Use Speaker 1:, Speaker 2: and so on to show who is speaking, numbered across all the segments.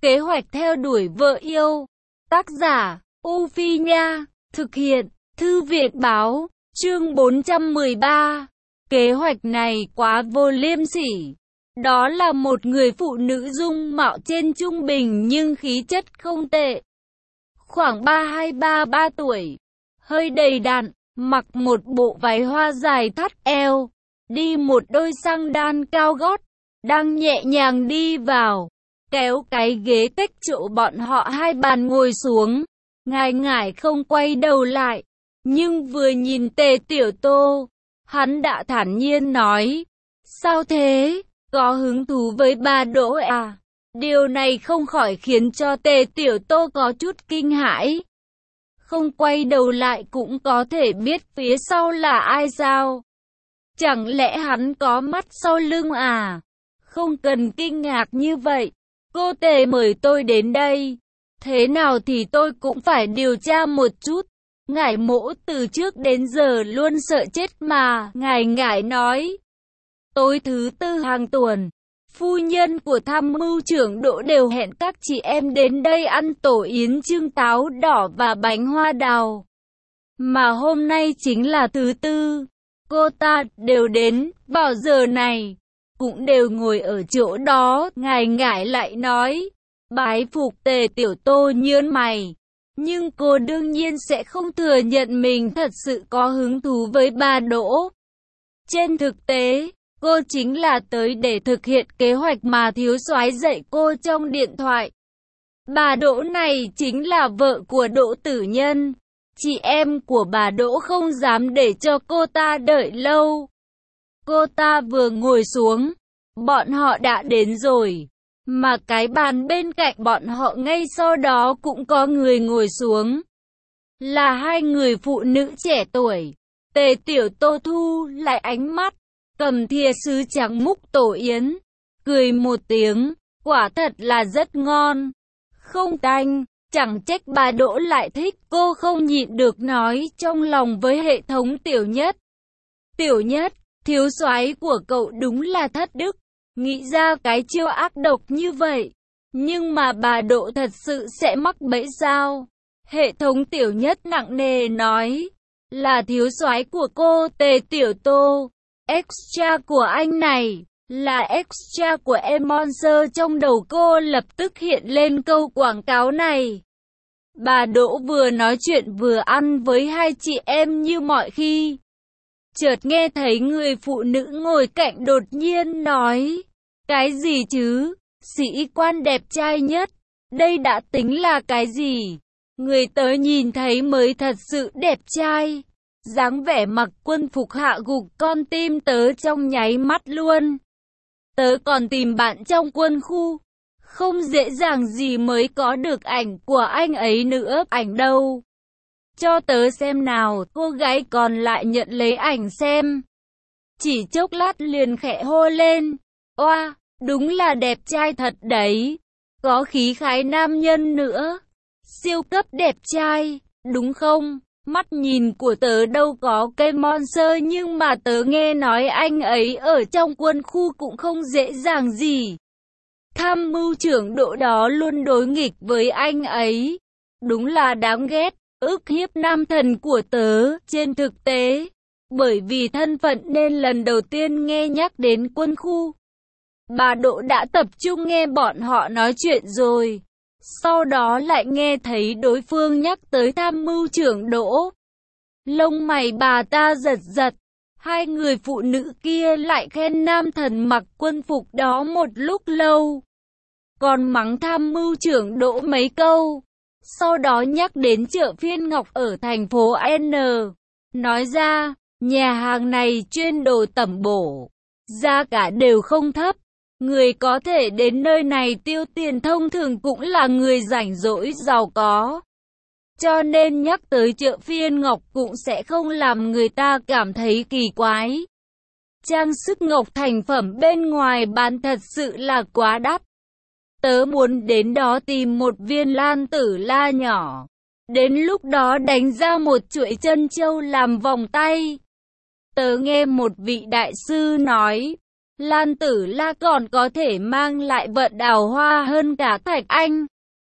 Speaker 1: Kế hoạch theo đuổi vợ yêu. Tác giả, U Phi Nha. Thực hiện, Thư viện Báo. Chương 413. Kế hoạch này quá vô liêm sỉ. Đó là một người phụ nữ dung mạo trên trung bình nhưng khí chất không tệ. Khoảng 32-33 tuổi. Hơi đầy đặn, mặc một bộ váy hoa dài thắt eo. Đi một đôi xăng đan cao gót. Đang nhẹ nhàng đi vào. Kéo cái ghế cách chỗ bọn họ hai bàn ngồi xuống. Ngại ngại không quay đầu lại. Nhưng vừa nhìn Tề Tiểu Tô, hắn đã thản nhiên nói. Sao thế? Có hứng thú với bà Đỗ à? Điều này không khỏi khiến cho Tề Tiểu Tô có chút kinh hãi. Không quay đầu lại cũng có thể biết phía sau là ai sao? Chẳng lẽ hắn có mắt sau lưng à? Không cần kinh ngạc như vậy. Cô Tề mời tôi đến đây. Thế nào thì tôi cũng phải điều tra một chút. Ngải Mỗ từ trước đến giờ luôn sợ chết mà. Ngải nói. Tối thứ tư hàng tuần, phu nhân của tham mưu trưởng Đỗ đều hẹn các chị em đến đây ăn tổ yến trưng táo đỏ và bánh hoa đào. Mà hôm nay chính là thứ tư. Cô ta đều đến vào giờ này. Cũng đều ngồi ở chỗ đó. Ngải lại nói. Bái phục. Tề Tiểu Tô nhướng mày. Nhưng cô đương nhiên sẽ không thừa nhận mình thật sự có hứng thú với bà Đỗ. Trên thực tế, cô chính là tới để thực hiện kế hoạch mà thiếu soái dạy cô trong điện thoại. Bà Đỗ này chính là vợ của Đỗ Tử Nhân. Chị em của bà Đỗ không dám để cho cô ta đợi lâu. Cô ta vừa ngồi xuống, bọn họ đã đến rồi. Mà cái bàn bên cạnh bọn họ ngay sau đó cũng có người ngồi xuống. Là hai người phụ nữ trẻ tuổi. Tề Tiểu Tô thu lại ánh mắt, cầm thìa sứ trắng múc tổ yến, cười một tiếng, quả thật là rất ngon. Không tanh, chẳng trách bà Đỗ lại thích. Cô không nhịn được nói trong lòng với hệ thống Tiểu Nhất. Tiểu Nhất, thiếu soái của cậu đúng là thất đức. Nghĩ ra cái chiêu ác độc như vậy. Nhưng mà bà Đỗ thật sự sẽ mắc bẫy sao? Hệ thống Tiểu Nhất nặng nề nói. Là thiếu soái của cô Tề Tiểu Tô. Extra của anh này. Là extra của em Monster. Trong đầu cô lập tức hiện lên câu quảng cáo này. Bà Đỗ vừa nói chuyện vừa ăn với hai chị em như mọi khi. Chợt nghe thấy người phụ nữ ngồi cạnh đột nhiên nói. Cái gì chứ? Sĩ quan đẹp trai nhất. Đây đã tính là cái gì? Người tớ nhìn thấy mới thật sự đẹp trai. Dáng vẻ mặc quân phục hạ gục con tim tớ trong nháy mắt luôn. Tớ còn tìm bạn trong quân khu. Không dễ dàng gì mới có được ảnh của anh ấy nữa. Ảnh đâu? Cho tớ xem nào. Cô gái còn lại nhận lấy ảnh xem. Chỉ chốc lát liền khẽ hô lên. Oa, đúng là đẹp trai thật đấy. Có khí khái nam nhân nữa. Siêu cấp đẹp trai, đúng không? Mắt nhìn của tớ đâu có cây Monster nhưng mà tớ nghe nói anh ấy ở trong quân khu cũng không dễ dàng gì. Tham mưu trưởng Đỗ đó luôn đối nghịch với anh ấy. Đúng là đáng ghét, ức hiếp nam thần của tớ. Trên thực tế, bởi vì thân phận nên lần đầu tiên nghe nhắc đến quân khu. Bà Đỗ đã tập trung nghe bọn họ nói chuyện rồi. Sau đó lại nghe thấy đối phương nhắc tới tham mưu trưởng Đỗ. Lông mày bà ta giật giật. Hai người phụ nữ kia lại khen nam thần mặc quân phục đó một lúc lâu. Còn mắng tham mưu trưởng Đỗ mấy câu. Sau đó nhắc đến chợ phiên ngọc ở thành phố N. Nói ra, nhà hàng này chuyên đồ tẩm bổ. Giá cả đều không thấp. Người có thể đến nơi này tiêu tiền thông thường cũng là người rảnh rỗi giàu có. Cho nên nhắc tới chợ phiên ngọc cũng sẽ không làm người ta cảm thấy kỳ quái. Trang sức ngọc thành phẩm bên ngoài bán thật sự là quá đắt. Tớ muốn đến đó tìm một viên lan tử la nhỏ. Đến lúc đó đánh ra một chuỗi trân châu làm vòng tay. Tớ nghe một vị đại sư nói. Lan Tử La còn có thể mang lại vận đào hoa hơn cả Thạch Anh.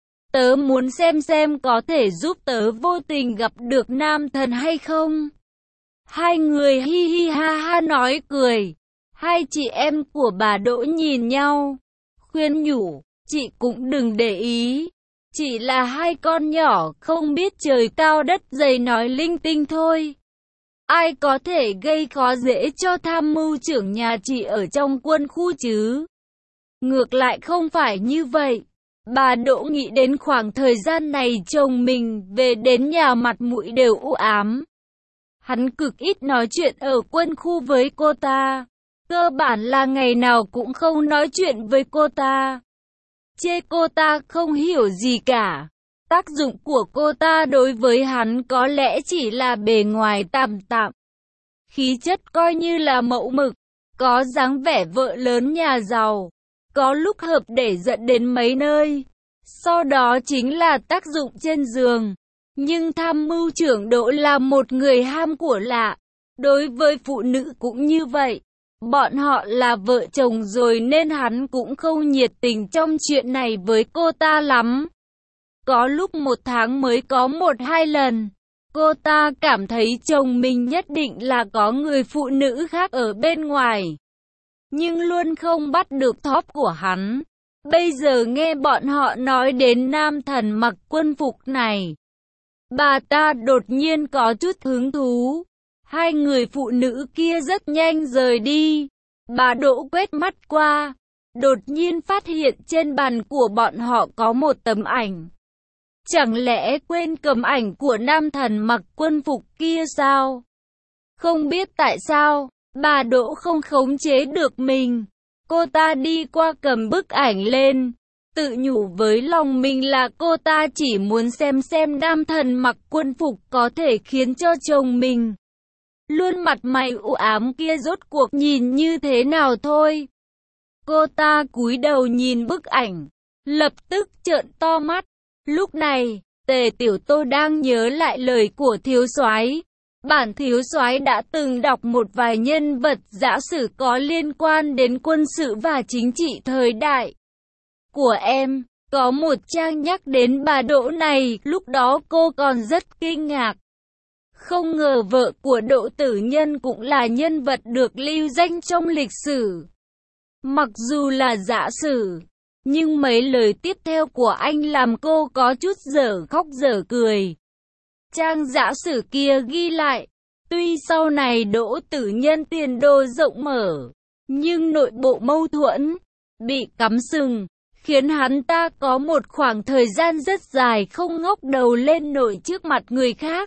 Speaker 1: Tớ muốn xem có thể giúp tớ vô tình gặp được nam thần hay không. Hai người hi hi ha ha nói cười. Hai chị em của bà Đỗ nhìn nhau, khuyên nhủ, chị cũng đừng để ý. Chỉ là hai con nhỏ không biết trời cao đất dày nói linh tinh thôi. Ai có thể gây khó dễ cho tham mưu trưởng nhà chị ở trong quân khu chứ? Ngược lại không phải như vậy. Bà Đỗ nghĩ đến khoảng thời gian này chồng mình về đến nhà mặt mũi đều u ám. Hắn cực ít nói chuyện ở quân khu với cô ta. Cơ bản là ngày nào cũng không nói chuyện với cô ta. Chê cô ta không hiểu gì cả. Tác dụng của cô ta đối với hắn có lẽ chỉ là bề ngoài tạm tạm. Khí chất coi như là mẫu mực, có dáng vẻ vợ lớn nhà giàu, có lúc hợp để dẫn đến mấy nơi. Sau đó chính là tác dụng trên giường. Nhưng tham mưu trưởng Đỗ là một người ham của lạ. Đối với phụ nữ cũng như vậy. Bọn họ là vợ chồng rồi nên hắn cũng không nhiệt tình trong chuyện này với cô ta lắm. Có lúc một tháng mới có 1-2 lần. Cô ta cảm thấy chồng mình nhất định là có người phụ nữ khác ở bên ngoài. Nhưng luôn không bắt được thóp của hắn. Bây giờ nghe bọn họ nói đến nam thần mặc quân phục này. Bà ta đột nhiên có chút hứng thú. Hai người phụ nữ kia rất nhanh rời đi. Bà Đỗ quét mắt qua. Đột nhiên phát hiện trên bàn của bọn họ có một tấm ảnh. Chẳng lẽ quên cầm ảnh của nam thần mặc quân phục kia sao? Không biết tại sao, bà Đỗ không khống chế được mình. Cô ta đi qua cầm bức ảnh lên. Tự nhủ với lòng mình là cô ta chỉ muốn xem nam thần mặc quân phục có thể khiến cho chồng mình luôn mặt mày u ám kia rốt cuộc nhìn như thế nào thôi. Cô ta cúi đầu nhìn bức ảnh, lập tức trợn to mắt. Lúc này, Tề Tiểu Tô đang nhớ lại lời của thiếu soái. Bản thiếu soái đã từng đọc một vài nhân vật giả sử có liên quan đến quân sự và chính trị thời đại của em. Có một trang nhắc đến bà Đỗ này, lúc đó cô còn rất kinh ngạc. Không ngờ vợ của Đỗ Tử Nhân cũng là nhân vật được lưu danh trong lịch sử. Mặc dù là giả sử, nhưng mấy lời tiếp theo của anh làm cô có chút dở khóc dở cười. Trang giả sử kia ghi lại, tuy sau này Đỗ Tử Nhân tiền đồ rộng mở, nhưng nội bộ mâu thuẫn, bị cắm sừng, khiến hắn ta có một khoảng thời gian rất dài không ngóc đầu lên nổi trước mặt người khác.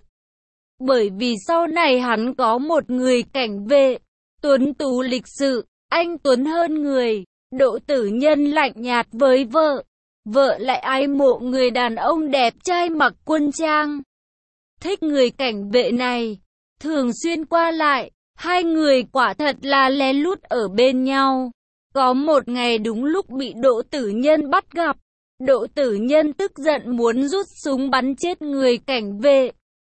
Speaker 1: Bởi vì sau này hắn có một người cảnh vệ, tuấn tú lịch sự, anh tuấn hơn người. Đỗ Tử Nhân lạnh nhạt với vợ, vợ lại ái mộ người đàn ông đẹp trai mặc quân trang. Thích người cảnh vệ này, thường xuyên qua lại, hai người quả thật là lén lút ở bên nhau. Có một ngày đúng lúc bị Đỗ Tử Nhân bắt gặp, Đỗ Tử Nhân tức giận muốn rút súng bắn chết người cảnh vệ.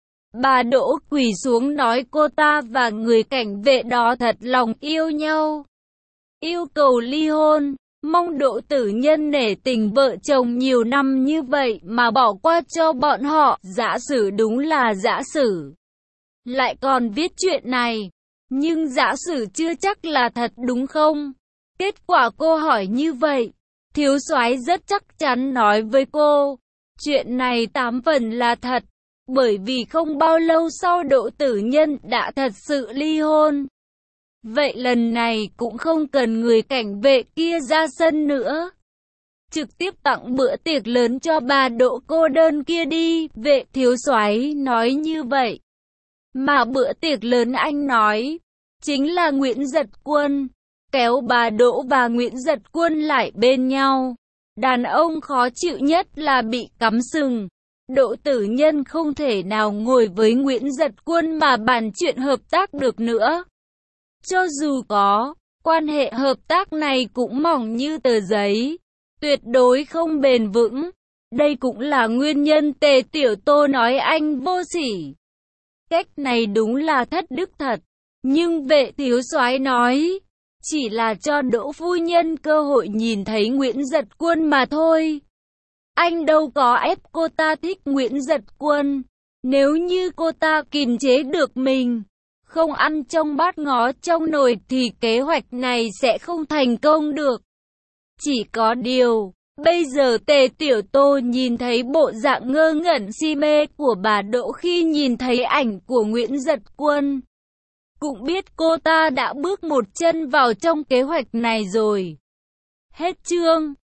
Speaker 1: Bà Đỗ quỳ xuống nói cô ta và người cảnh vệ đó thật lòng yêu nhau, yêu cầu ly hôn, mong Đỗ Tử Nhân nể tình vợ chồng nhiều năm như vậy mà bỏ qua cho bọn họ. Giả sử đúng là giả sử, lại còn viết chuyện này, nhưng giả sử chưa chắc là thật đúng không? Kết quả cô hỏi như vậy, thiếu soái rất chắc chắn nói với cô, chuyện này 8 phần là thật, bởi vì không bao lâu sau Đỗ Tử Nhân đã thật sự ly hôn. Vậy lần này cũng không cần người cảnh vệ kia ra sân nữa. Trực tiếp tặng bữa tiệc lớn cho bà Đỗ cô đơn kia đi, vệ thiếu soái nói như vậy. Mà bữa tiệc lớn anh nói, chính là Nguyễn Giật Quân, kéo bà Đỗ và Nguyễn Giật Quân lại bên nhau. Đàn ông khó chịu nhất là bị cắm sừng. Đỗ Tử Nhân không thể nào ngồi với Nguyễn Giật Quân mà bàn chuyện hợp tác được nữa. Cho dù có, quan hệ hợp tác này cũng mỏng như tờ giấy, tuyệt đối không bền vững. Đây cũng là nguyên nhân Tề Tiểu Tô nói anh vô sỉ. Cách này đúng là thất đức thật. Nhưng vệ thiếu soái nói, chỉ là cho Đỗ phu nhân cơ hội nhìn thấy Nguyễn Giật Quân mà thôi. Anh đâu có ép cô ta thích Nguyễn Giật Quân. Nếu như cô ta kiềm chế được mình, không ăn trong bát ngó trong nồi thì kế hoạch này sẽ không thành công được. Chỉ có điều, bây giờ Tề Tiểu Tô nhìn thấy bộ dạng ngơ ngẩn si mê của bà Đỗ khi nhìn thấy ảnh của Nguyễn Giật Quân, cũng biết cô ta đã bước một chân vào trong kế hoạch này rồi. Hết chương.